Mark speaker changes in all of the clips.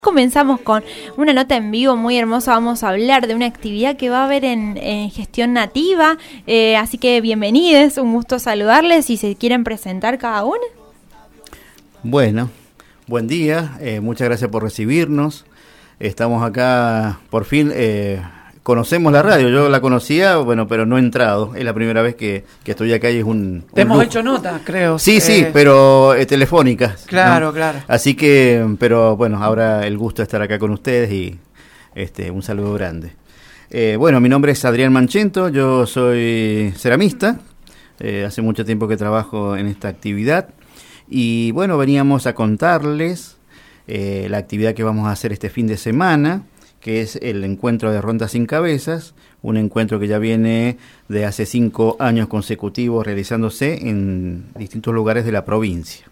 Speaker 1: Comenzamos con una nota en vivo muy hermosa. Vamos a hablar de una actividad que va a haber en Gestión Nativa, así que bienvenidos, un gusto saludarles. Si se quieren presentar cada uno.
Speaker 2: Bueno, buen día, muchas gracias por recibirnos. Estamos acá, por fin, conocemos la radio. Yo la conocía, bueno, pero no he entrado. Es la primera vez que estoy acá y es un
Speaker 3: Te hemos
Speaker 2: lujo.
Speaker 3: hecho nota, creo.
Speaker 2: Sí, pero telefónicas.
Speaker 3: Claro,
Speaker 2: ¿no?
Speaker 3: claro.
Speaker 2: Así que, pero bueno, ahora el gusto de estar acá con ustedes y un saludo grande. Bueno, mi nombre es Adrián Manchento, yo soy ceramista. Hace mucho tiempo que trabajo en esta actividad. Y bueno, veníamos a contarles la actividad que vamos a hacer este fin de semana, que es el encuentro de Rondas Sin Cabezas, un encuentro que ya viene de hace 5 años consecutivos realizándose en distintos lugares de la provincia.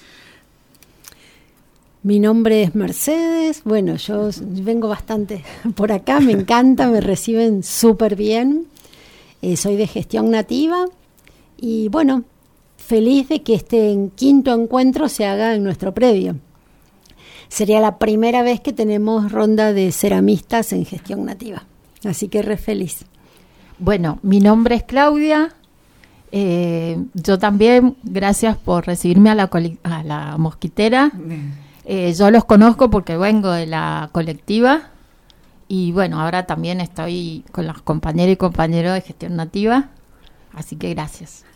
Speaker 4: Mi nombre es Mercedes, bueno, yo vengo bastante por acá, me encanta, me reciben súper bien, soy de Gestión Nativa y bueno, feliz de que este 5º encuentro se haga en nuestro predio. Sería la primera vez que tenemos ronda de ceramistas en Gestión Nativa, así que re feliz.
Speaker 5: Bueno, mi nombre es Claudia, yo también, gracias por recibirme a la mosquitera. Yo los conozco porque vengo de la colectiva y bueno, ahora también estoy con los compañeros y compañeros de Gestión Nativa, así que gracias.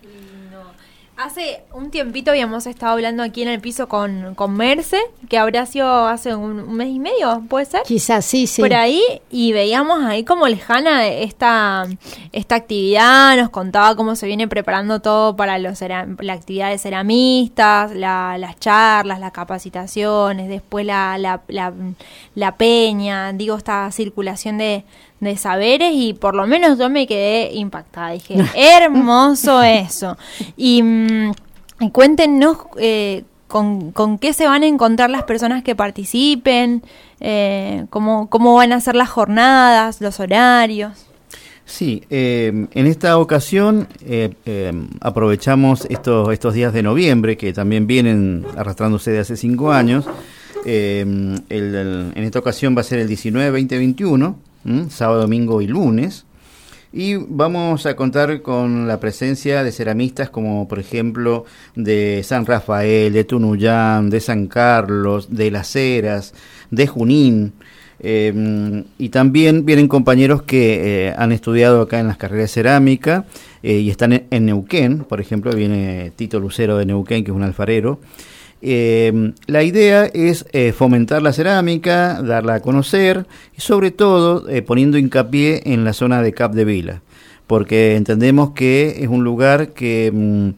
Speaker 1: Hace un tiempito habíamos estado hablando aquí en el piso con Merce, que habrá sido hace un mes y medio, ¿puede ser?
Speaker 4: Quizás, sí.
Speaker 1: Por ahí, y veíamos ahí como lejana esta actividad, nos contaba cómo se viene preparando todo para la actividad de ceramistas, las charlas, las capacitaciones, después la peña, esta circulación de saberes, y por lo menos yo me quedé impactada. Dije, hermoso eso. Y cuéntenos con qué se van a encontrar las personas que participen, cómo van a ser las jornadas, los horarios.
Speaker 2: Sí, en esta ocasión aprovechamos estos días de noviembre, que también vienen arrastrándose de hace 5 años. En esta ocasión va a ser el 19, 20, 21, sábado, domingo y lunes. Y vamos a contar con la presencia de ceramistas como, por ejemplo, de San Rafael, de Tunuyán, de San Carlos, de Las Heras, de Junín. Y también vienen compañeros que han estudiado acá en las carreras de cerámica y están en Neuquén. Por ejemplo, viene Tito Lucero de Neuquén, que es un alfarero. La idea es fomentar la cerámica, darla a conocer y sobre todo poniendo hincapié en la zona de Capdevila, porque entendemos que es un lugar que,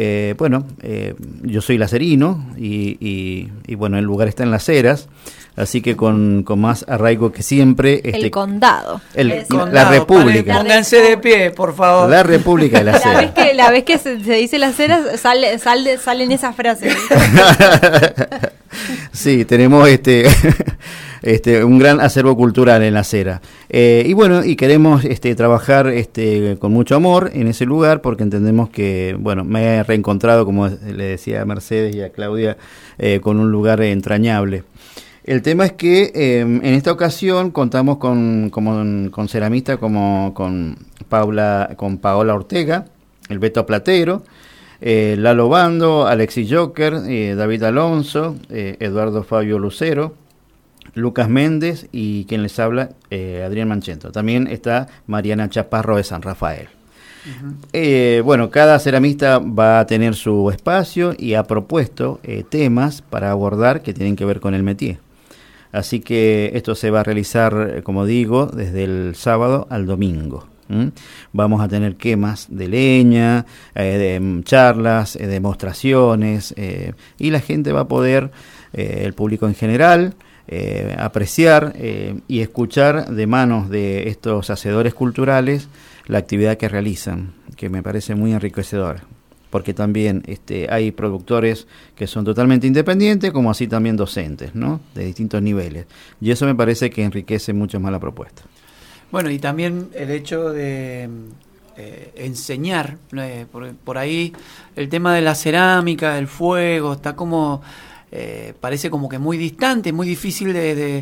Speaker 2: yo soy lacerino y bueno, el lugar está en Las Heras, así que con más arraigo que siempre.
Speaker 1: El condado.
Speaker 2: La República.
Speaker 3: Pónganse de pie, por favor.
Speaker 2: La República de Las Heras.
Speaker 1: La vez que se dice Las Heras, salen esas frases.
Speaker 2: Sí, tenemos un gran acervo cultural en Las Heras. Y bueno, y queremos trabajar con mucho amor en ese lugar, porque entendemos que, bueno, me he reencontrado, como le decía a Mercedes y a Claudia, con un lugar entrañable. El tema es que en esta ocasión contamos con ceramistas como con Paola Ortega, el Beto Platero, Lalo Bando, Alexis Joker, David Alonso, Eduardo Fabio Lucero, Lucas Méndez y quien les habla, Adrián Manchento. También está Mariana Chaparro de San Rafael. Uh-huh. Bueno, cada ceramista va a tener su espacio y ha propuesto temas para abordar que tienen que ver con el métier. Así que esto se va a realizar, como digo, desde el sábado al domingo. Vamos a tener quemas de leña, de charlas, demostraciones, y la gente va a poder, el público en general, apreciar y escuchar de manos de estos hacedores culturales la actividad que realizan, que me parece muy enriquecedora, porque también hay productores que son totalmente independientes, como así también docentes, ¿no?, de distintos niveles, y eso me parece que enriquece mucho más la propuesta.
Speaker 3: Bueno, y también el hecho de enseñar, por ahí el tema de la cerámica, del fuego, está como parece como que muy distante, muy difícil de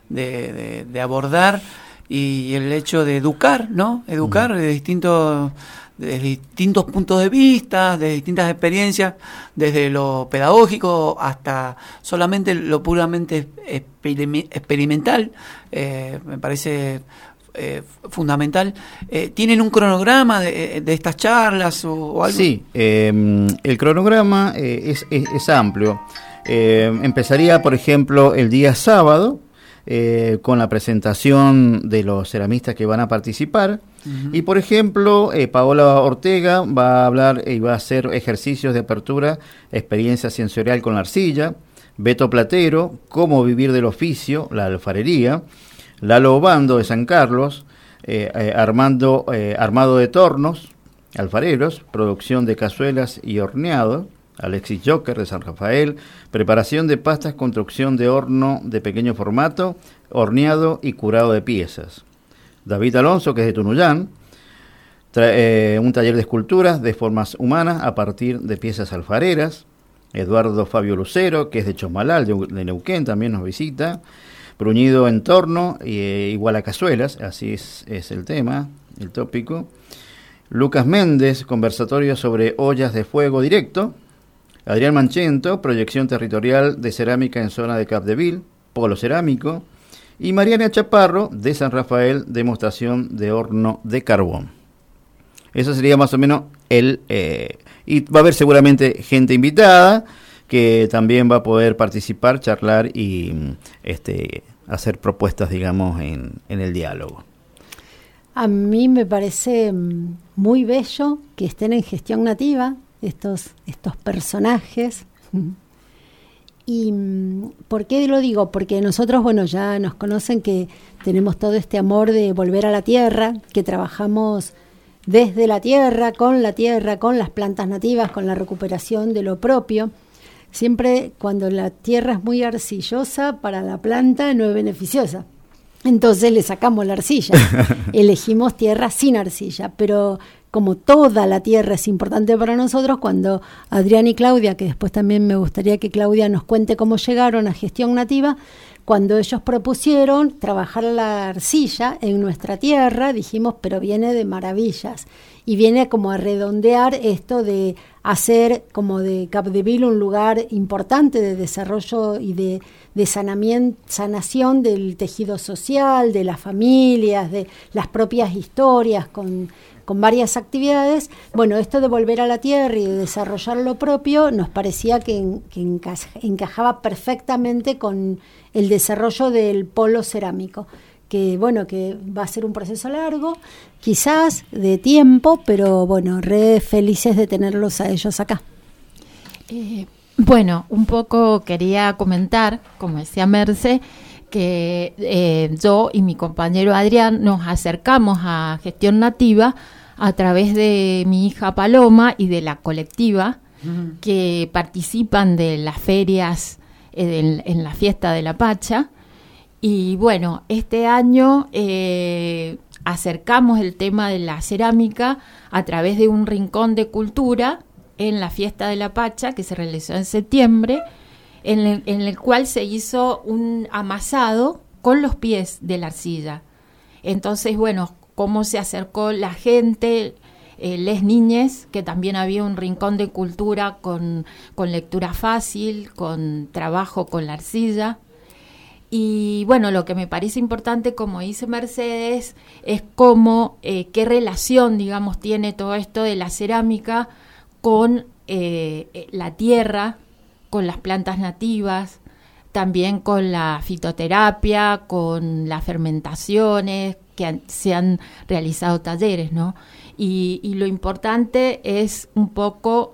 Speaker 3: abordar, y el hecho de educar, ¿no? Educar de distintos puntos de vista, de distintas experiencias, desde lo pedagógico hasta solamente lo puramente experimental, me parece fundamental. ¿Tienen un cronograma de estas charlas o algo?
Speaker 2: Sí, el cronograma es amplio. Empezaría, por ejemplo, el día sábado, con la presentación de los ceramistas que van a participar. Uh-huh. Y, por ejemplo, Paola Ortega va a hablar y va a hacer ejercicios de apertura, experiencia sensorial con la arcilla. Beto Platero, cómo vivir del oficio, la alfarería. Lalo Obando de San Carlos, armado de tornos, alfareros, producción de cazuelas y horneado. Alexis Joker de San Rafael, preparación de pastas, construcción de horno de pequeño formato, horneado y curado de piezas. David Alonso, que es de Tunuyán, un taller de esculturas de formas humanas a partir de piezas alfareras. Eduardo Fabio Lucero, que es de Chosmalal, de Neuquén, también nos visita. Bruñido en torno, igual a cazuelas, así es el tema, el tópico. Lucas Méndez, conversatorio sobre ollas de fuego directo. Adrián Manchento, proyección territorial de cerámica en zona de Capdeville, polo cerámico. Y Mariana Chaparro, de San Rafael, demostración de horno de carbón. Eso sería más o menos y va a haber seguramente gente invitada que también va a poder participar, charlar y hacer propuestas, digamos, en el diálogo.
Speaker 4: A mí me parece muy bello que estén en Gestión Nativa estos personajes. ¿Y por qué lo digo? Porque nosotros, bueno, ya nos conocen que tenemos todo este amor de volver a la tierra, que trabajamos desde la tierra, con las plantas nativas, con la recuperación de lo propio. Siempre cuando la tierra es muy arcillosa, para la planta no es beneficiosa. Entonces le sacamos la arcilla. Elegimos tierra sin arcilla, pero como toda la tierra es importante para nosotros, cuando Adrián y Claudia, que después también me gustaría que Claudia nos cuente cómo llegaron a Gestión Nativa, cuando ellos propusieron trabajar la arcilla en nuestra tierra, dijimos, pero viene de maravillas, y viene como a redondear esto de hacer como de Capdeville un lugar importante de desarrollo y de sanación del tejido social, de las familias, de las propias historias, con varias actividades. Bueno, esto de volver a la tierra y de desarrollar lo propio nos parecía que encajaba perfectamente con el desarrollo del polo cerámico, que bueno, que va a ser un proceso largo, quizás de tiempo, pero bueno, re felices de tenerlos a ellos acá.
Speaker 5: Bueno, un poco quería comentar, como decía Merce, que yo y mi compañero Adrián nos acercamos a Gestión Nativa a través de mi hija Paloma y de la colectiva que participan de las ferias en la fiesta de la Pacha. Y bueno, este año acercamos el tema de la cerámica a través de un rincón de cultura en la fiesta de la Pacha que se realizó en septiembre, en el cual se hizo un amasado con los pies de la arcilla. Entonces, bueno, cómo se acercó la gente, les niñes, que también había un rincón de cultura con lectura fácil, con trabajo con la arcilla. Y bueno, lo que me parece importante, como dice Mercedes, es cómo, qué relación, digamos, tiene todo esto de la cerámica con la tierra, con las plantas nativas, también con la fitoterapia, con las fermentaciones, que se han realizado talleres, ¿no? Y lo importante es un poco,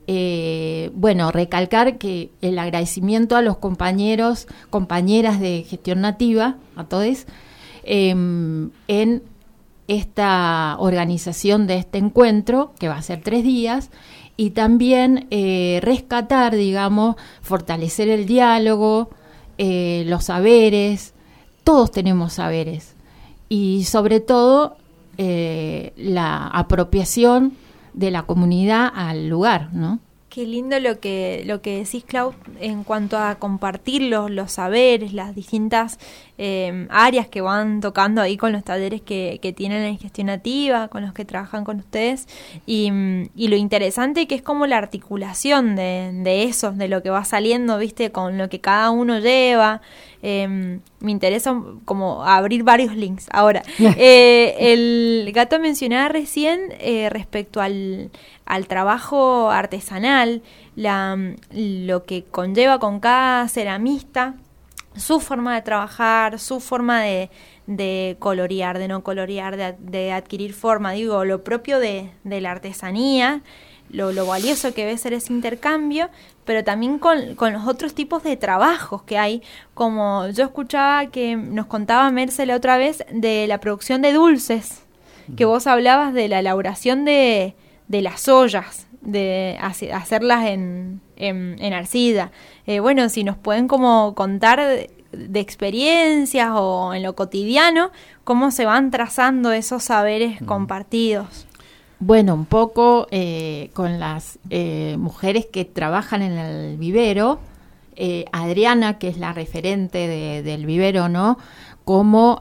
Speaker 5: recalcar que el agradecimiento a los compañeros, compañeras de Gestión Nativa, a todos, en esta organización de este encuentro, que va a ser 3 días, y también rescatar, digamos, fortalecer el diálogo, los saberes. Todos tenemos saberes, y sobre todo la apropiación de la comunidad al lugar, ¿no?
Speaker 1: Qué lindo lo que decís, Clau, en cuanto a compartir los saberes, las distintas áreas que van tocando ahí con los talleres que tienen en gestión nativa, con los que trabajan con ustedes, y lo interesante que es como la articulación de eso, de lo que va saliendo, viste, con lo que cada uno lleva. Me interesa como abrir varios links. Ahora, el Gato mencionaba recién respecto al trabajo artesanal, lo que conlleva con cada ceramista, su forma de trabajar, su forma de colorear, de no colorear, de adquirir forma, digo, lo propio de la artesanía, lo valioso que debe ser ese intercambio, pero también con los otros tipos de trabajos que hay, como yo escuchaba que nos contaba Merce la otra vez de la producción de dulces, que vos hablabas de la elaboración de las ollas, de hacerlas en arcilla. Bueno, si nos pueden como contar de experiencias o en lo cotidiano, cómo se van trazando esos saberes compartidos.
Speaker 5: Bueno, un poco con las mujeres que trabajan en el vivero, Adriana, que es la referente del vivero, ¿no? Cómo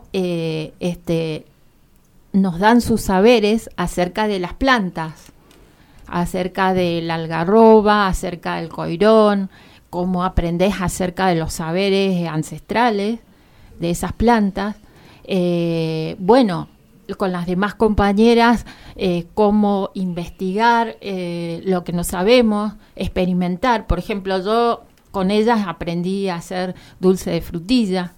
Speaker 5: nos dan sus saberes acerca de las plantas, acerca del algarroba, acerca del coirón, cómo aprendés acerca de los saberes ancestrales de esas plantas. Bueno, con las demás compañeras, cómo investigar lo que no sabemos, experimentar. Por ejemplo, yo con ellas aprendí a hacer dulce de frutilla.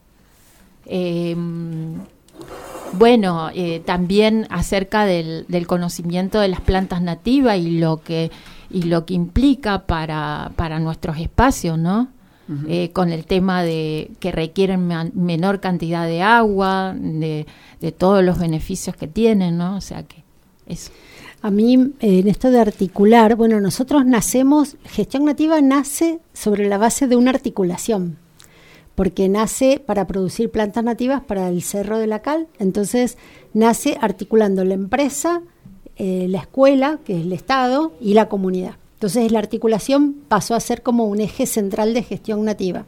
Speaker 5: Bueno, también acerca del conocimiento de las plantas nativas y lo que implica para nuestros espacios, ¿no? Uh-huh. Con el tema de que requieren menor cantidad de agua, de todos los beneficios que tienen, ¿no? O sea que eso.
Speaker 4: A mí, en esto de articular, bueno, nosotros Gestión Nativa nace sobre la base de una articulación, porque nace para producir plantas nativas para el Cerro de la Cal, entonces nace articulando la empresa, la escuela, que es el Estado, y la comunidad. Entonces la articulación pasó a ser como un eje central de Gestión Nativa.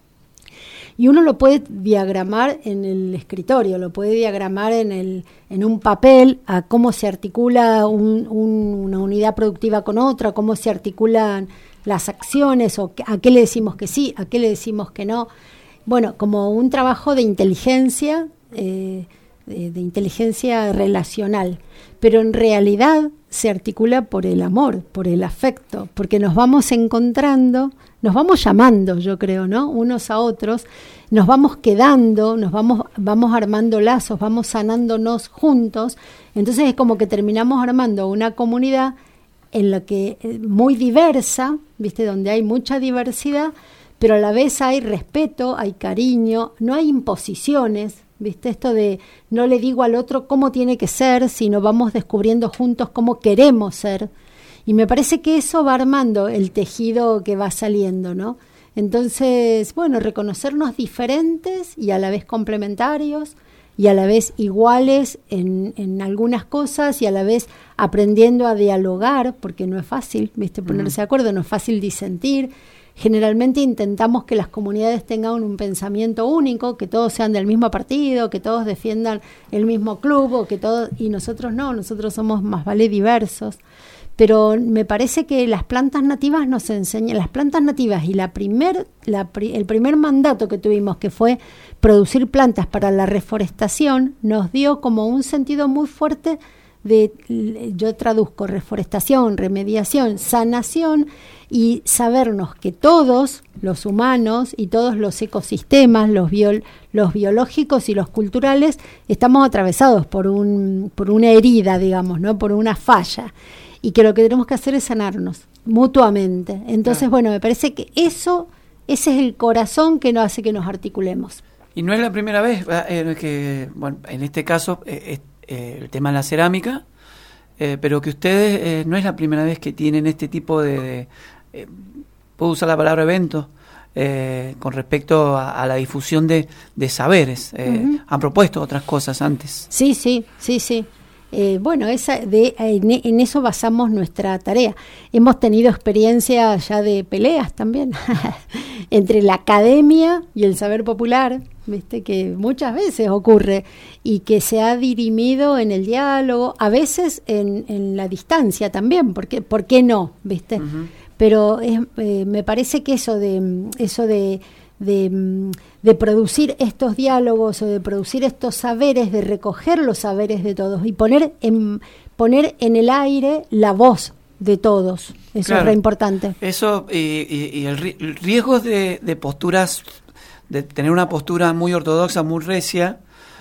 Speaker 4: Y uno lo puede diagramar en el escritorio, lo puede diagramar en un papel, a cómo se articula una unidad productiva con otra, cómo se articulan las acciones, o a qué le decimos que sí, a qué le decimos que no. Bueno, como un trabajo de inteligencia, de inteligencia relacional, pero en realidad se articula por el amor, por el afecto, porque nos vamos encontrando, nos vamos llamando, yo creo, ¿no? Unos a otros, nos vamos quedando, vamos armando lazos, vamos sanándonos juntos, entonces es como que terminamos armando una comunidad en la que muy diversa, ¿viste? Donde hay mucha diversidad, pero a la vez hay respeto, hay cariño, no hay imposiciones, ¿viste? Esto de no le digo al otro cómo tiene que ser, sino vamos descubriendo juntos cómo queremos ser. Y me parece que eso va armando el tejido que va saliendo, ¿no? Entonces, bueno, reconocernos diferentes y a la vez complementarios y a la vez iguales en algunas cosas y a la vez aprendiendo a dialogar, porque no es fácil, ¿viste? Ponerse de acuerdo, no es fácil disentir. Generalmente intentamos que las comunidades tengan un pensamiento único, que todos sean del mismo partido, que todos defiendan el mismo club, o que todos, y nosotros no, nosotros somos más vale diversos. Pero me parece que las plantas nativas nos enseñan, las plantas nativas y el primer mandato que tuvimos, que fue producir plantas para la reforestación, nos dio como un sentido muy fuerte yo traduzco reforestación, remediación, sanación, y sabernos que todos los humanos y todos los ecosistemas, los biológicos y los culturales, estamos atravesados por una herida, digamos, ¿no? Por una falla, y que lo que tenemos que hacer es sanarnos mutuamente. Entonces, bueno, me parece que ese es el corazón que nos hace que nos articulemos.
Speaker 3: Y no es la primera vez que, bueno, en este caso, el tema de la cerámica, pero que ustedes no es la primera vez que tienen este tipo de puedo usar la palabra evento, con respecto a la difusión de saberes. Uh-huh. Han propuesto otras cosas antes.
Speaker 4: Sí. bueno, en eso basamos nuestra tarea. Hemos tenido experiencia ya de peleas también entre la academia y el saber popular, ¿viste? Que muchas veces ocurre y que se ha dirimido en el diálogo, a veces en la distancia también, porque ¿por qué no? ¿Viste? Uh-huh. Pero me parece que eso de producir estos diálogos o de producir estos saberes, de recoger los saberes de todos y poner en el aire la voz de todos. Eso claro, es re importante.
Speaker 3: Eso y el riesgo de posturas, de tener una postura muy ortodoxa, muy recia,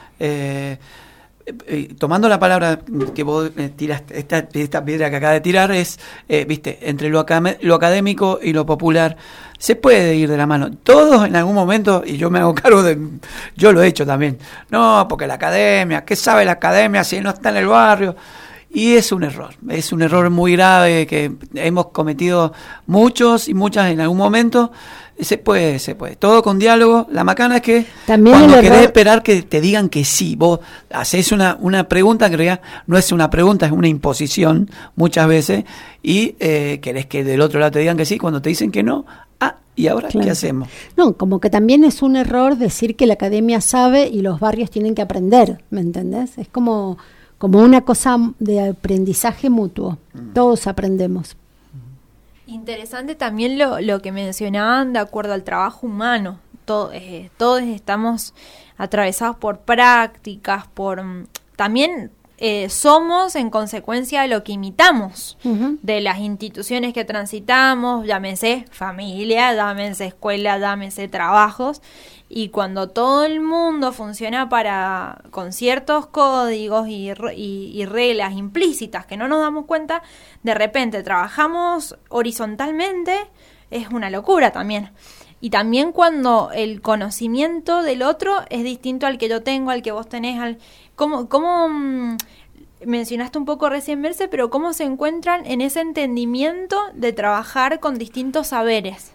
Speaker 3: tomando la palabra que vos tiraste, esta piedra que acaba de tirar es, viste, entre lo académico y lo popular, se puede ir de la mano. Todos en algún momento, y yo me hago cargo yo lo he hecho también, no, porque la academia, ¿qué sabe la academia si no está en el barrio? Y es un error muy grave que hemos cometido muchos y muchas en algún momento. Se puede, todo con diálogo. La macana es que también cuando querés esperar que te digan que sí, vos hacés una pregunta que en realidad no es una pregunta, es una imposición muchas veces, y querés que del otro lado te digan que sí, cuando te dicen que no, ¿y ahora claro, qué hacemos?
Speaker 4: No, como que también es un error decir que la academia sabe y los barrios tienen que aprender, ¿me entendés? Es como una cosa de aprendizaje mutuo. Todos aprendemos.
Speaker 1: Interesante también lo que mencionaban de acuerdo al trabajo humano. Todos estamos atravesados por prácticas, también somos en consecuencia de lo que imitamos, uh-huh, de las instituciones que transitamos, llámese familia, llámese escuela, llámese trabajos. Y cuando todo el mundo funciona con ciertos códigos y reglas implícitas que no nos damos cuenta, de repente trabajamos horizontalmente, es una locura también. Y también cuando el conocimiento del otro es distinto al que yo tengo, al que vos tenés, ¿cómo mencionaste un poco recién, Merce, pero cómo se encuentran en ese entendimiento de trabajar con distintos saberes?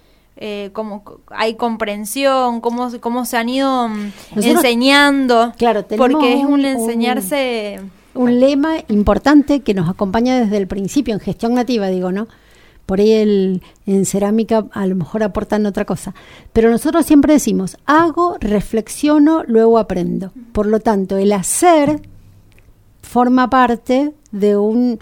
Speaker 1: Cómo hay comprensión, cómo se han ido enseñando,
Speaker 4: claro,
Speaker 1: porque es un enseñarse.
Speaker 4: Un lema importante que nos acompaña desde el principio, en gestión nativa, digo, ¿no? Por ahí en cerámica a lo mejor aportan otra cosa. Pero nosotros siempre decimos, hago, reflexiono, luego aprendo. Por lo tanto, el hacer forma parte de un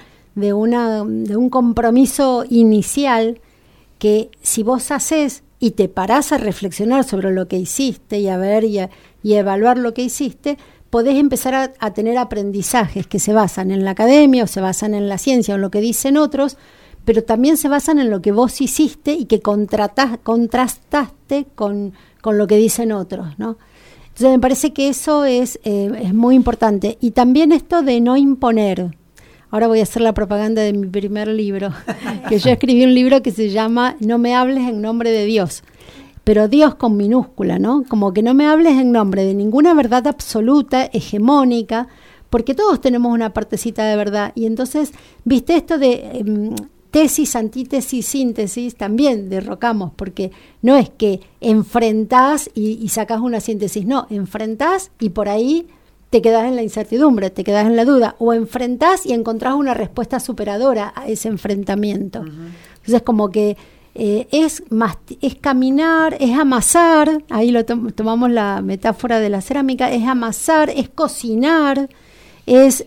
Speaker 4: compromiso inicial que si vos hacés y te parás a reflexionar sobre lo que hiciste y a ver y evaluar lo que hiciste, podés empezar a tener aprendizajes que se basan en la academia o se basan en la ciencia o en lo que dicen otros, pero también se basan en lo que vos hiciste y que contrastaste con lo que dicen otros, ¿no? Entonces me parece que eso es muy importante. Y también esto de no imponer. Ahora voy a hacer la propaganda de mi primer libro, que yo escribí un libro que se llama No me hables en nombre de Dios, pero Dios con minúscula, ¿no? Como que no me hables en nombre de ninguna verdad absoluta, hegemónica, porque todos tenemos una partecita de verdad. Y entonces, viste, esto de tesis, antítesis, síntesis, también derrocamos, porque no es que enfrentás y sacás una síntesis, no, enfrentás y por ahí te quedás en la incertidumbre, te quedás en la duda, o enfrentás y encontrás una respuesta superadora a ese enfrentamiento. Uh-huh. Entonces, como que es caminar, es amasar, ahí tomamos la metáfora de la cerámica, es amasar, es cocinar, es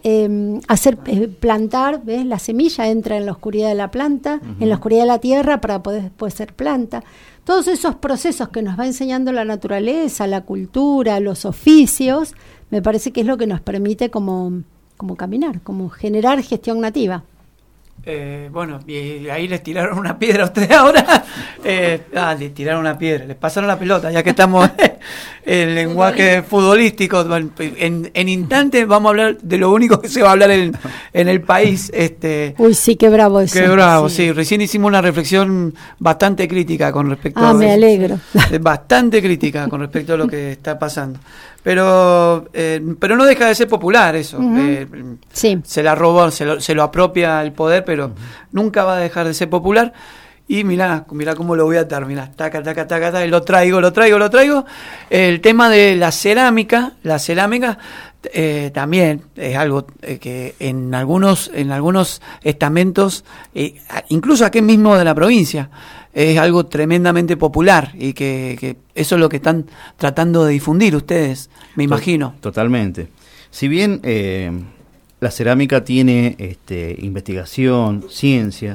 Speaker 4: plantar, ¿ves? La semilla entra en la oscuridad de la planta, uh-huh, en la oscuridad de la tierra para poder después ser planta. Todos esos procesos que nos va enseñando la naturaleza, la cultura, los oficios, me parece que es lo que nos permite como caminar, como generar gestión nativa.
Speaker 3: Bueno, y ahí les tiraron una piedra a ustedes ahora. Les tiraron una piedra, les pasaron la pelota, ya que estamos en lenguaje futbolístico. En instantes vamos a hablar de lo único que se va a hablar en el país.
Speaker 4: Uy, sí, qué bravo eso.
Speaker 3: Qué bravo, sí. Recién hicimos una reflexión bastante crítica con respecto a...
Speaker 4: me alegro.
Speaker 3: Bastante crítica con respecto a lo que está pasando. Pero no deja de ser popular eso. Uh-huh. Sí. Se la robó, se lo apropia el poder, pero uh-huh, nunca va a dejar de ser popular. Y mirá cómo lo voy a atar, mirá, taca, lo traigo. El tema de la cerámica También es algo que en algunos estamentos, incluso aquí mismo de la provincia, es algo tremendamente popular y que eso es lo que están tratando de difundir ustedes, me imagino.
Speaker 2: Totalmente. Si bien la cerámica tiene investigación, ciencia,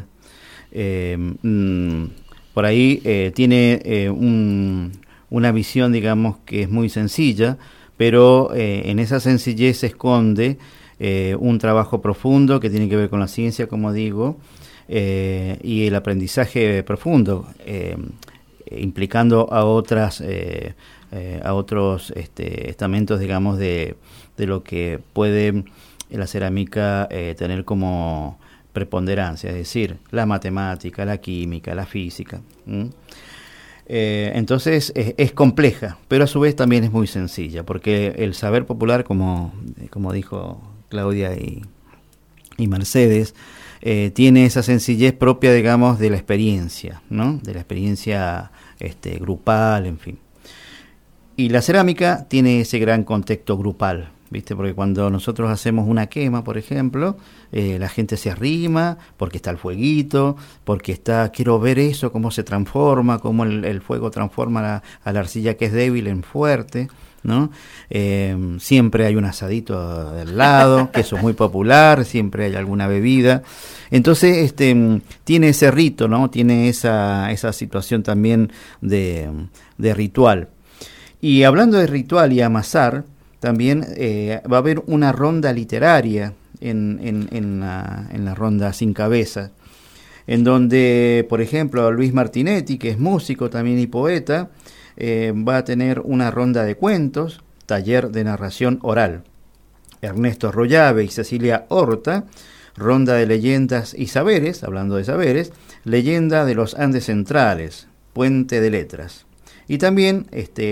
Speaker 2: por ahí tiene una visión, digamos, que es muy sencilla, pero en esa sencillez se esconde un trabajo profundo que tiene que ver con la ciencia, como digo, y el aprendizaje profundo, implicando a otros estamentos, digamos, de lo que puede la cerámica tener como preponderancia, es decir, la matemática, la química, la física. Entonces es compleja, pero a su vez también es muy sencilla, porque el saber popular, como dijo Claudia y Mercedes, tiene esa sencillez propia, digamos, de la experiencia, ¿no? De la experiencia grupal, en fin. Y la cerámica tiene ese gran contexto grupal, ¿viste? Porque cuando nosotros hacemos una quema, por ejemplo, la gente se arrima porque está el fueguito, porque quiero ver eso, cómo se transforma, cómo el fuego transforma a la arcilla que es débil en fuerte, ¿no? Siempre hay un asadito del lado, que eso es muy popular, siempre hay alguna bebida. Entonces, tiene ese rito, ¿no? Tiene esa situación también de ritual. Y hablando de ritual y amasar, también va a haber una ronda literaria en la ronda Sin Cabeza, en donde, por ejemplo, Luis Martinetti, que es músico también y poeta, va a tener una ronda de cuentos, taller de narración oral. Ernesto Rollave y Cecilia Horta, ronda de leyendas y saberes, hablando de saberes, leyenda de los Andes Centrales, puente de letras. Y también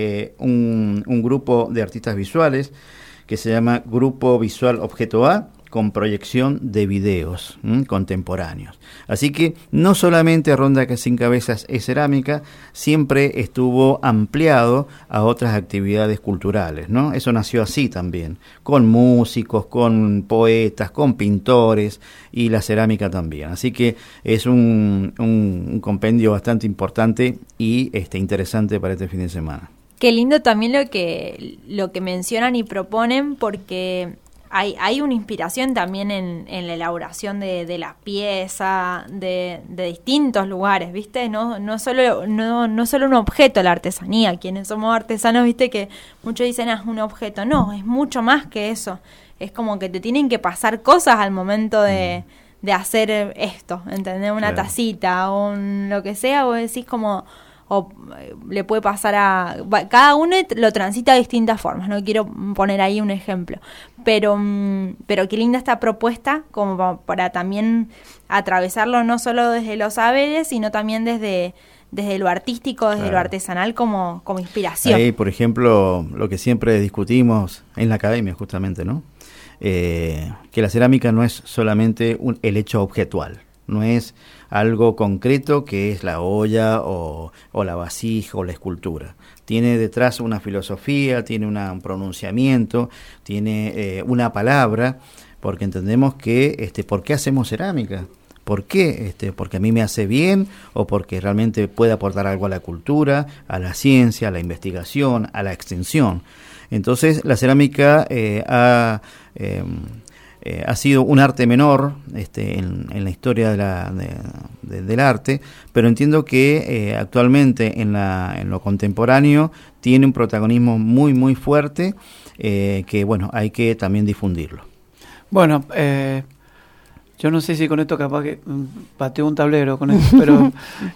Speaker 2: un grupo de artistas visuales que se llama Grupo Visual Objeto A, con proyección de videos contemporáneos. Así que no solamente Ronda Sin Cabezas es cerámica, siempre estuvo ampliado a otras actividades culturales, ¿no? Eso nació así también, con músicos, con poetas, con pintores y la cerámica también. Así que es un compendio bastante importante y interesante para este fin de semana.
Speaker 1: Qué lindo también lo que mencionan y proponen, porque hay una inspiración también en la elaboración de la pieza, de distintos lugares, ¿viste? No solo un objeto la artesanía. Quienes somos artesanos, ¿viste? Que muchos dicen, es un objeto. No, es mucho más que eso. Es como que te tienen que pasar cosas al momento de hacer esto, ¿entendés? Una
Speaker 2: Claro.
Speaker 1: tacita o lo que sea, vos decís como... o le puede pasar cada uno lo transita de distintas formas, no quiero poner ahí un ejemplo, pero qué linda esta propuesta como para también atravesarlo no solo desde los saberes, sino también desde lo artístico, desde lo artesanal como inspiración.
Speaker 2: Ahí, por ejemplo, lo que siempre discutimos en la academia justamente, ¿no? Que la cerámica no es solamente el hecho objetual, no es algo concreto que es la olla o la vasija o la escultura. Tiene detrás una filosofía, tiene un pronunciamiento, tiene una palabra, porque entendemos que, ¿por qué hacemos cerámica? ¿Por qué? ¿Porque a mí me hace bien o porque realmente puede aportar algo a la cultura, a la ciencia, a la investigación, a la extensión? Entonces, la cerámica ha sido un arte menor en la historia del arte, pero entiendo que actualmente en lo contemporáneo tiene un protagonismo muy muy fuerte, que bueno, hay que también difundirlo.
Speaker 3: Bueno, yo no sé si con esto capaz que pateo un tablero con esto, pero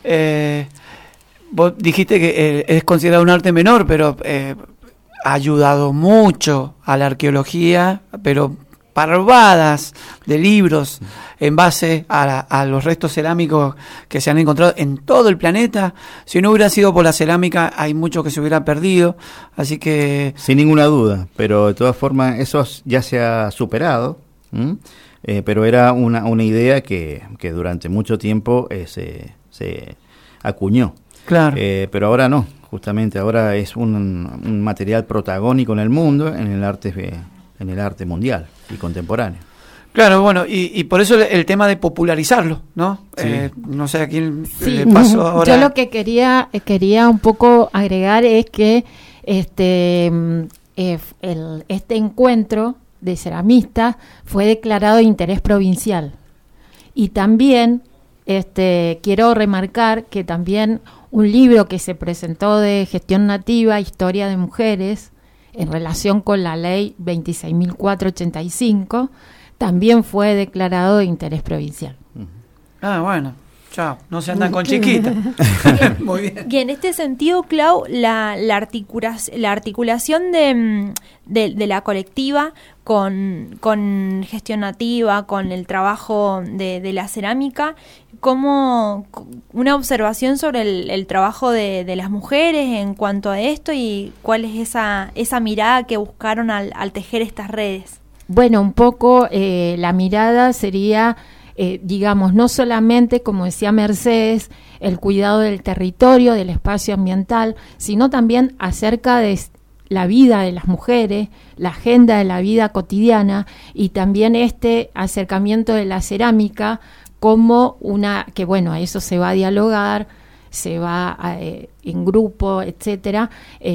Speaker 3: vos dijiste que es considerado un arte menor, pero ha ayudado mucho a la arqueología, pero parvadas de libros en base a los restos cerámicos que se han encontrado en todo el planeta. Si no hubiera sido por la cerámica, hay mucho que se hubiera perdido, así que...
Speaker 2: Sin ninguna duda, pero de todas formas eso ya se ha superado, pero era una idea que durante mucho tiempo se acuñó.
Speaker 3: Claro.
Speaker 2: Pero ahora no, justamente ahora es un material protagónico en el mundo, en el arte en el arte mundial y contemporáneo.
Speaker 3: Claro, bueno, y por eso el tema de popularizarlo, ¿no?
Speaker 2: Sí.
Speaker 3: No sé a quién
Speaker 5: Sí.
Speaker 3: le pasó ahora.
Speaker 5: Yo lo que quería un poco agregar es que este encuentro de ceramistas fue declarado de interés provincial. Y también quiero remarcar que también un libro que se presentó de gestión nativa, Historia de Mujeres, en relación con la ley 26.485, también fue declarado de interés provincial.
Speaker 3: Ah, bueno, chao, no se andan con chiquitas. Muy bien.
Speaker 1: Y en este sentido, Clau, la articulación de la colectiva con gestión nativa, con el trabajo de la cerámica, como una observación sobre el trabajo de las mujeres en cuanto a esto y cuál es esa mirada que buscaron al tejer estas redes.
Speaker 5: Bueno, un poco la mirada sería, digamos, no solamente, como decía Mercedes, el cuidado del territorio, del espacio ambiental, sino también acerca de la vida de las mujeres, la agenda de la vida cotidiana y también este acercamiento de la cerámica como que bueno, a eso se va a dialogar, se va en grupo, etcétera,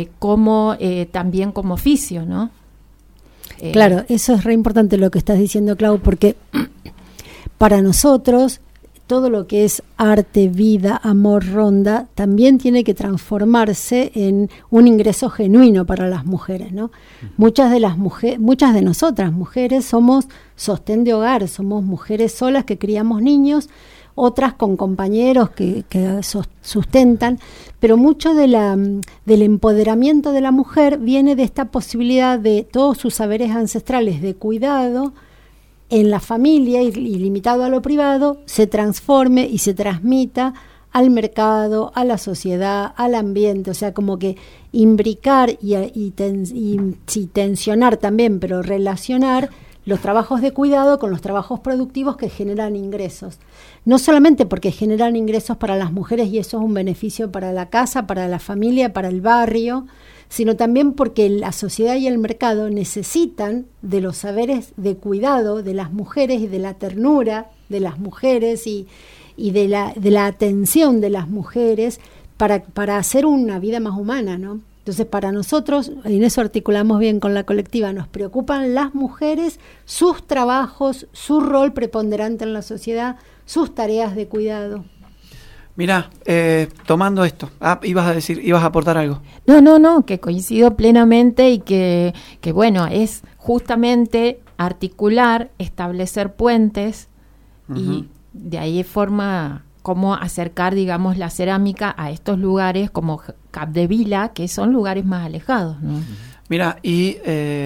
Speaker 5: también como oficio, ¿no?
Speaker 4: Claro, eso es re importante lo que estás diciendo, Clau, porque para nosotros todo lo que es arte, vida, amor, ronda, también tiene que transformarse en un ingreso genuino para las mujeres, ¿no? Muchas de nosotras mujeres somos sostén de hogar, somos mujeres solas que criamos niños, otras con compañeros que sustentan, pero mucho del empoderamiento de la mujer viene de esta posibilidad de todos sus saberes ancestrales de cuidado en la familia y limitado a lo privado, se transforme y se transmita al mercado, a la sociedad, al ambiente, o sea, como que imbricar y tensionar también, pero relacionar los trabajos de cuidado con los trabajos productivos que generan ingresos. No solamente porque generan ingresos para las mujeres y eso es un beneficio para la casa, para la familia, para el barrio, sino también porque la sociedad y el mercado necesitan de los saberes de cuidado de las mujeres y de la ternura de las mujeres y de la atención de las mujeres para hacer una vida más humana, ¿no? Entonces, para nosotros, en eso articulamos bien con la colectiva, nos preocupan las mujeres, sus trabajos, su rol preponderante en la sociedad, sus tareas de cuidado.
Speaker 3: Mirá, tomando esto, ibas a aportar algo.
Speaker 5: No, que coincido plenamente y que bueno, es justamente articular, establecer puentes y de ahí forma cómo acercar, digamos, la cerámica a estos lugares como Capdevila, que son lugares más alejados, ¿no?
Speaker 3: Mira, y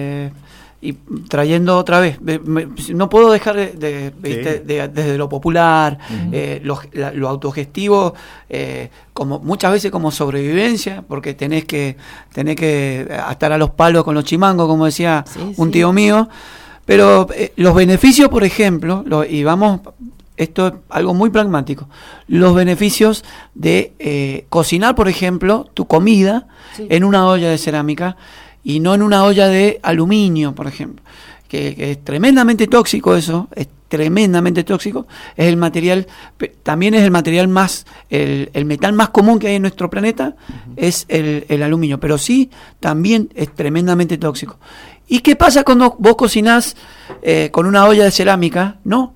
Speaker 3: trayendo otra vez, no puedo dejar desde lo popular, lo autogestivo, como muchas veces como sobrevivencia, porque tenés que estar a los palos con los chimangos, como decía un tío mío, pero los beneficios, por ejemplo, esto es algo muy pragmático. Los beneficios de cocinar, por ejemplo, tu comida en una olla de cerámica y no en una olla de aluminio, por ejemplo. Que es tremendamente tóxico eso, es tremendamente tóxico. Es el material, también es el material más, el metal más común que hay en nuestro planeta, es el aluminio. Pero sí, también es tremendamente tóxico. ¿Y qué pasa cuando vos cocinás con una olla de cerámica? No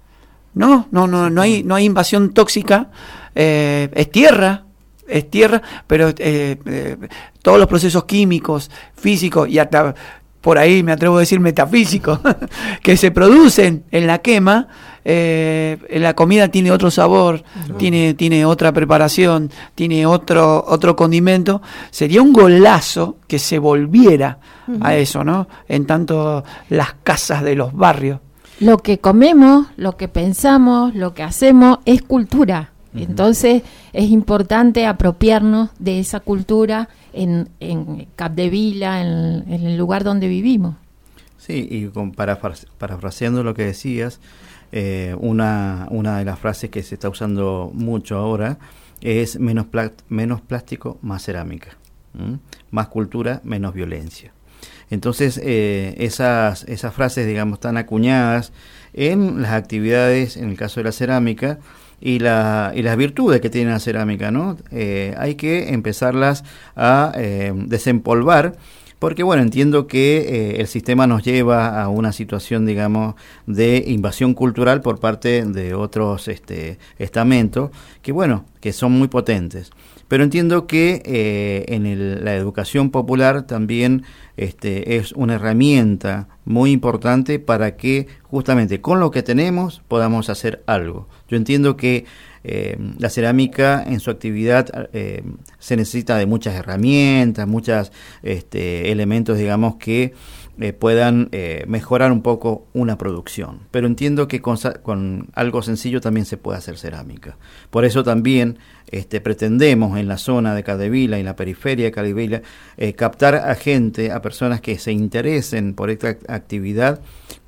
Speaker 3: hay invasión tóxica, es tierra, pero todos los procesos químicos, físicos y hasta por ahí me atrevo a decir metafísicos que se producen en la quema, la comida tiene otro sabor, tiene otra preparación, tiene otro condimento. Sería un golazo que se volviera a eso, ¿no? En tanto las casas de los barrios.
Speaker 5: Lo que comemos, lo que pensamos, lo que hacemos es cultura. Entonces es importante apropiarnos de esa cultura en Capdevila, en el lugar donde vivimos.
Speaker 2: Sí, y parafraseando lo que decías, una de las frases que se está usando mucho ahora es menos plástico, más cerámica. Más cultura, menos violencia. Entonces, esas frases, digamos, tan acuñadas en las actividades, en el caso de la cerámica, y las virtudes que tiene la cerámica, ¿no? Hay que empezarlas a desempolvar, porque, bueno, entiendo que el sistema nos lleva a una situación, digamos, de invasión cultural por parte de otros estamentos, que, bueno, que son muy potentes. Pero entiendo que la educación popular también es una herramienta muy importante para que justamente con lo que tenemos podamos hacer algo. Yo entiendo que la cerámica en su actividad se necesita de muchas herramientas, muchos elementos, digamos, que puedan mejorar un poco una producción. Pero entiendo que con algo sencillo también se puede hacer cerámica. Por eso también pretendemos en la zona de Capdevila y en la periferia de Capdevila captar a gente, a personas que se interesen por esta actividad,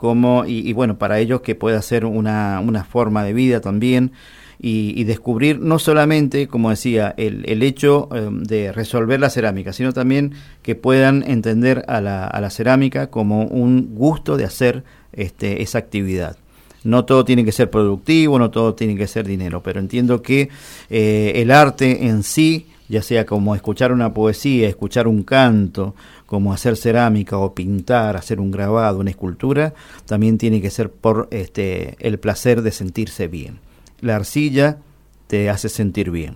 Speaker 2: y bueno, para ellos que pueda ser una forma de vida también, y descubrir no solamente, como decía, el hecho de resolver la cerámica, sino también que puedan entender a la cerámica como un gusto de hacer esa actividad. No todo tiene que ser productivo, no todo tiene que ser dinero, pero entiendo que el arte en sí, ya sea como escuchar una poesía, escuchar un canto, como hacer cerámica o pintar, hacer un grabado, una escultura, también tiene que ser por el placer de sentirse bien. La arcilla te hace sentir bien.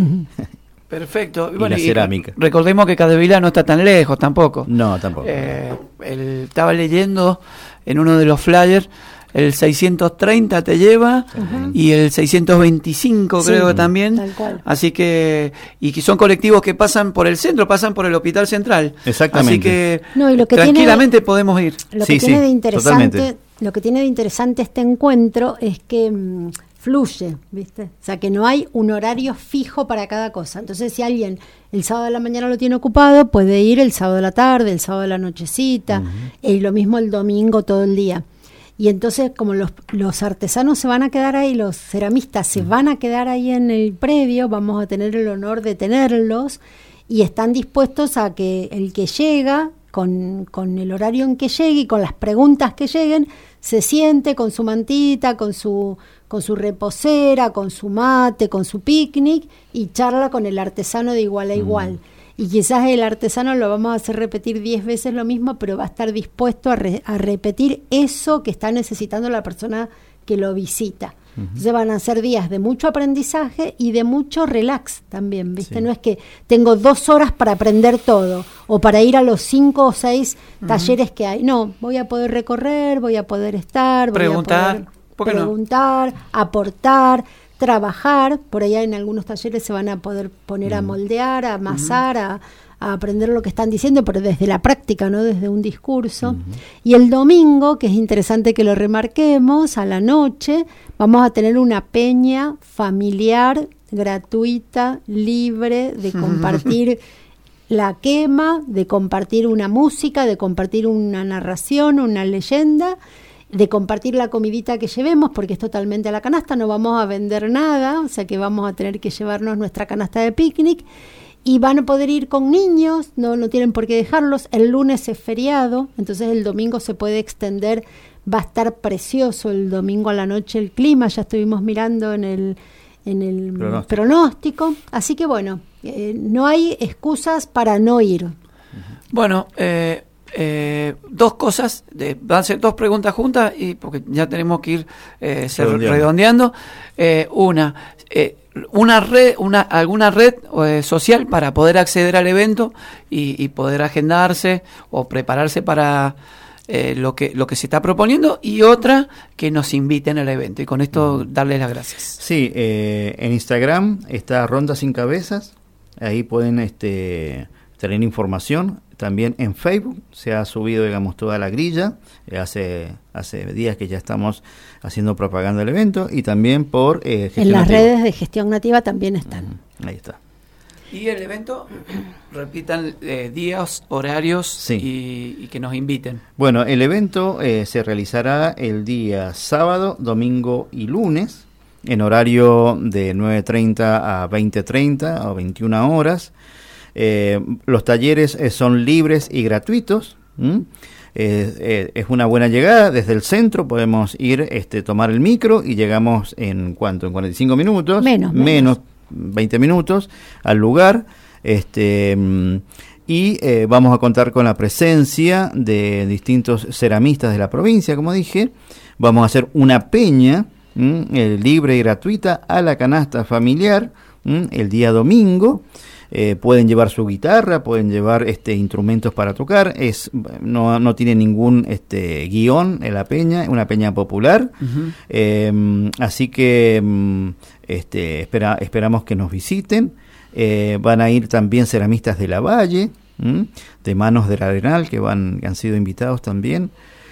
Speaker 3: Perfecto.
Speaker 2: Y la cerámica.
Speaker 3: Recordemos que Capdevila no está tan lejos tampoco.
Speaker 2: No, tampoco.
Speaker 3: Estaba leyendo en uno de los flyers, el 630 te lleva, y el 625 creo que también.
Speaker 4: Tal cual.
Speaker 3: Así que, y que son colectivos que pasan por el centro, pasan por el Hospital Central.
Speaker 2: Exactamente.
Speaker 3: Así que,
Speaker 4: y lo que
Speaker 3: tranquilamente podemos ir.
Speaker 4: Lo que tiene de interesante, lo que tiene de interesante este encuentro es que fluye, ¿viste? O sea, que no hay un horario fijo para cada cosa. Entonces, si alguien el sábado de la mañana lo tiene ocupado, puede ir el sábado de la tarde, el sábado de la nochecita, y lo mismo el domingo todo el día. Y entonces, como los artesanos se van a quedar ahí, los ceramistas se van a quedar ahí en el predio, vamos a tener el honor de tenerlos, y están dispuestos a que el que llega, con el horario en que llegue y con las preguntas que lleguen, se siente con su mantita, con su reposera, con su mate, con su picnic, y charla con el artesano de igual a igual. Y quizás el artesano lo vamos a hacer repetir 10 veces lo mismo, pero va a estar dispuesto a repetir eso que está necesitando la persona que lo visita. Entonces van a ser días de mucho aprendizaje y de mucho relax también, ¿viste? Sí. No es que tengo 2 horas para aprender todo o para ir a los 5 o 6 talleres que hay. No, voy a poder recorrer, voy a poder estar,
Speaker 3: preguntar,
Speaker 4: voy a poder preguntar, aportar, trabajar. Por allá en algunos talleres se van a poder poner a moldear, a amasar, a aprender lo que están diciendo, pero desde la práctica, no desde un discurso. Y el domingo, que es interesante que lo remarquemos, a la noche vamos a tener una peña familiar, gratuita, libre, de compartir la quema, de compartir una música, de compartir una narración, una leyenda, de compartir la comidita que llevemos, porque es totalmente a la canasta, no vamos a vender nada, o sea que vamos a tener que llevarnos nuestra canasta de picnic. Y van a poder ir con niños, no tienen por qué dejarlos. El lunes es feriado, entonces el domingo se puede extender. Va a estar precioso el domingo a la noche el clima, ya estuvimos mirando en el pronóstico. Así que bueno, no hay excusas para no ir.
Speaker 3: Bueno, 2 cosas, van a ser 2 preguntas juntas, y porque ya tenemos que ir redondeando. Alguna red social para poder acceder al evento y poder agendarse o prepararse para lo que se está proponiendo, y otra, que nos inviten al evento, y con esto darles las gracias.
Speaker 2: Sí, en Instagram está Ronda Sin Cabezas, ahí pueden tener información. También en Facebook se ha subido, digamos, toda la grilla. Hace días que ya estamos haciendo propaganda del evento, y también por
Speaker 4: en las redes de Gestión Nativa también están.
Speaker 2: Ahí está.
Speaker 3: Y el evento, repitan días, horarios, sí, y que nos inviten.
Speaker 2: Bueno, el evento se realizará el día sábado, domingo y lunes, en horario de 9:30 a 20:30 o 21 horas. Los talleres son libres y gratuitos, Es una buena llegada desde el centro, podemos ir, tomar el micro y llegamos en 45 minutos, menos 20 minutos al lugar, y vamos a contar con la presencia de distintos ceramistas de la provincia, como dije. Vamos a hacer una peña libre y gratuita a la canasta familiar el día domingo. Pueden llevar su guitarra, pueden llevar instrumentos para tocar. No tiene ningún guión en la peña, es una peña popular. Así que esperamos que nos visiten. Van a ir también ceramistas de la Valle, de Manos del Arenal, que han sido invitados también.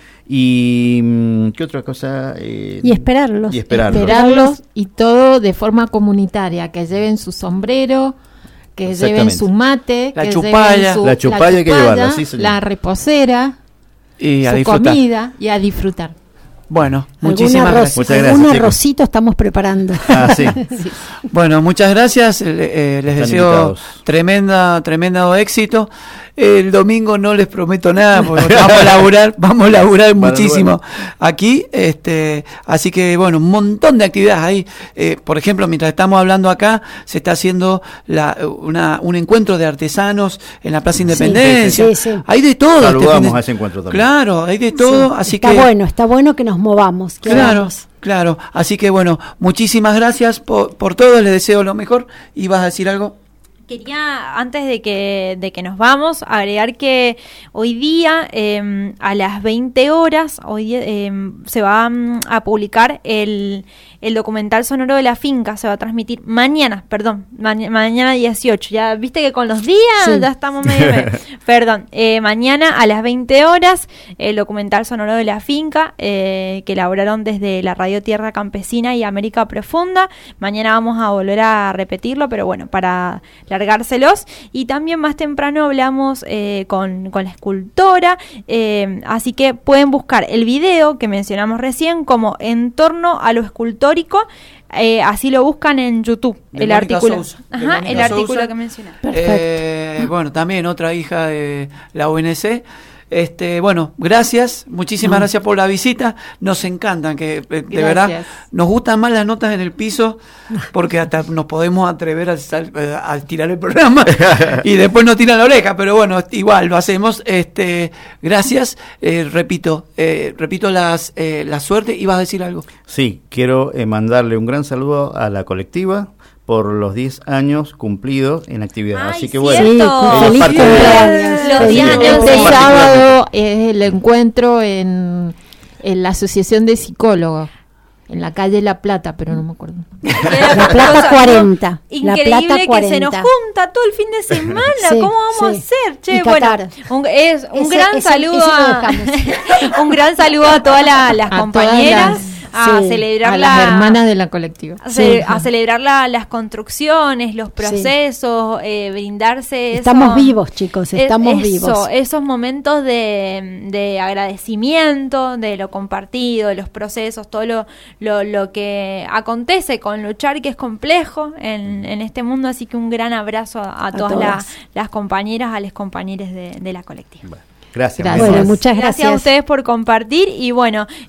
Speaker 2: Y ¿qué otra cosa?
Speaker 4: Y esperarlos
Speaker 5: y todo de forma comunitaria, que lleven su sombrero, que lleven su mate,
Speaker 3: la
Speaker 5: que
Speaker 3: chupalla,
Speaker 5: lleven
Speaker 2: la chupalla hay que llevarla, sí, señor.
Speaker 5: la reposera,
Speaker 3: y
Speaker 5: su comida y a disfrutar.
Speaker 3: Bueno, muchísimas gracias.
Speaker 2: Muchas gracias,
Speaker 4: un
Speaker 2: chicos.
Speaker 4: arrocito estamos preparando.
Speaker 2: Sí.
Speaker 5: Sí.
Speaker 3: Bueno, muchas gracias. Les deseo tremendo éxito. El domingo no les prometo nada porque vamos a laburar muchísimo aquí, así que bueno, un montón de actividades ahí. Por ejemplo, mientras estamos hablando acá, se está haciendo un encuentro de artesanos en la Plaza Independencia.
Speaker 4: Sí.
Speaker 3: Hay de todo.
Speaker 2: Saludamos a ese encuentro también.
Speaker 3: Claro, hay de todo,
Speaker 4: Sí,
Speaker 3: así
Speaker 4: está bueno que nos movamos.
Speaker 3: Claro, así que bueno, muchísimas gracias por todo, les deseo lo mejor. ¿Y vas a decir algo?
Speaker 1: Quería, antes de que nos vamos, agregar que hoy día, a las 20 horas, se va a publicar el documental sonoro de la finca. Se va a transmitir mañana 18. Ya viste que con los días ya estamos medio. Perdón, mañana a las 20 horas, el documental sonoro de la finca, que elaboraron desde la Radio Tierra Campesina y América Profunda. Mañana vamos a volver a repetirlo, pero bueno, para largárselos. Y también más temprano hablamos con la escultora, así que pueden buscar el video que mencionamos recién como En torno a lo escultórico, así lo buscan en YouTube, el artículo. El artículo que mencioné.
Speaker 4: Perfecto.
Speaker 3: Bueno, también otra hija de la UNC. Bueno, gracias, muchísimas gracias por la visita. Nos encantan, que de verdad nos gustan más las notas en el piso, porque hasta nos podemos atrever a tirar el programa y después nos tiran la oreja, pero bueno, igual lo hacemos. Gracias, repito la suerte. ¿Ibas a decir algo?
Speaker 2: Sí, quiero mandarle un gran saludo a la colectiva por los 10 años cumplidos en actividad. Así que bueno,
Speaker 4: feliz cumpleaños.
Speaker 1: Los 10 años.
Speaker 5: Este sábado es el encuentro en la Asociación de Psicólogos, en la calle La Plata, pero no me acuerdo.
Speaker 4: La Plata 40.
Speaker 1: Increíble
Speaker 4: La Plata 40.
Speaker 1: Que se nos junta todo el fin de semana.
Speaker 4: Sí,
Speaker 1: ¿Cómo vamos a hacer? Che,
Speaker 4: y
Speaker 1: bueno,
Speaker 4: Qatar.
Speaker 1: un gran saludo un gran saludo a todas las compañeras. A celebrar
Speaker 5: a las hermanas de la colectiva.
Speaker 1: A celebrar las construcciones, los procesos, brindarse.
Speaker 4: Estamos vivos, chicos, estamos vivos.
Speaker 1: Esos momentos de agradecimiento, de lo compartido, de los procesos, todo lo que acontece con luchar, que es complejo en este mundo. Así que un gran abrazo a todas las compañeras, a los compañeros de la colectiva.
Speaker 2: Gracias.
Speaker 4: Bueno, muchas gracias.
Speaker 1: Gracias a ustedes por compartir y bueno,